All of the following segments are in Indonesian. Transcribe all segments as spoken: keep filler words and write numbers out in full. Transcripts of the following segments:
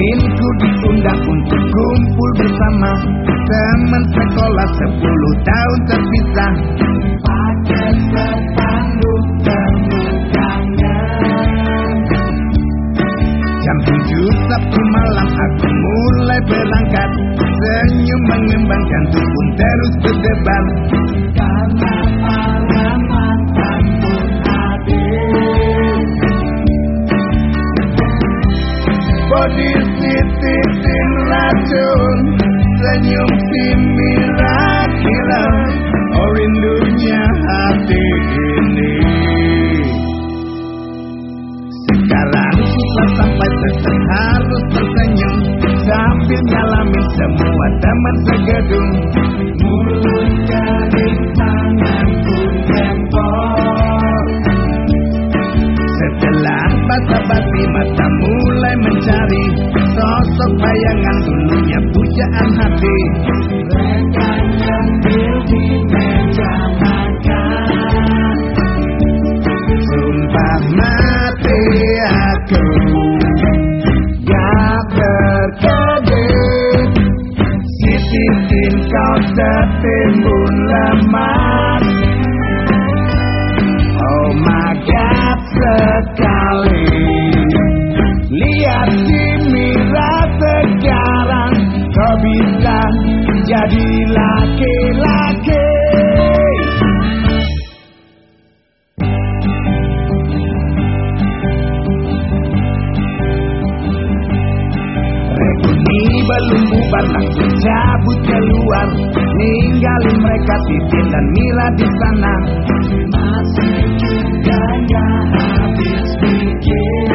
Ku diundang untuk kumpul bersama teman sekolah sepuluh tahun terpisah. Pakai sepanduk temu kangen. Jam tujuh Sabtu malam aku mulai berangkat. Senyum mengembang, jantung pun terus berdebar. Karena para mantan pun hadir. Body titipin racun, senyum si miraculous. Oh rindunya hati ini. Sekarang sudah sampai, tetap harus tersenyum sambil ngalamin semua teman segedung. Mulut jadi tangan pun jempol. Setelah basa-basi mata mulai mencari sosok bayangan dulunya pujaan hati. Mereka nyempil di meja makan. Sumpah mati aku gak berkedip. Si titin kau setimbun lemas. Oh my God sekali. Lihat si Mira sekarang, kau bisa jadi laki-laki. Reuni belum bubar, langsung cabut keluar, ninggalin mereka Titin dan Mira di sana. Masih juga gak habis pikir.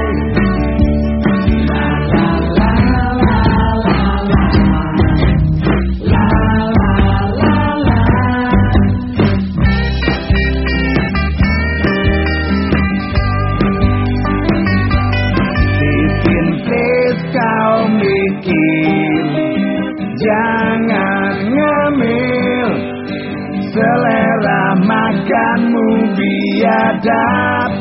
Kau mikir, jangan ngemil. Selera makanmu biadab.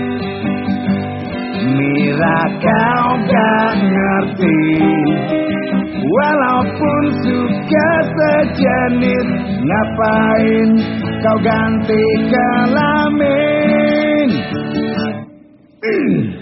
Mira kau gak ngerti. Walaupun suka sejenis, ngapain kau ganti kelamin?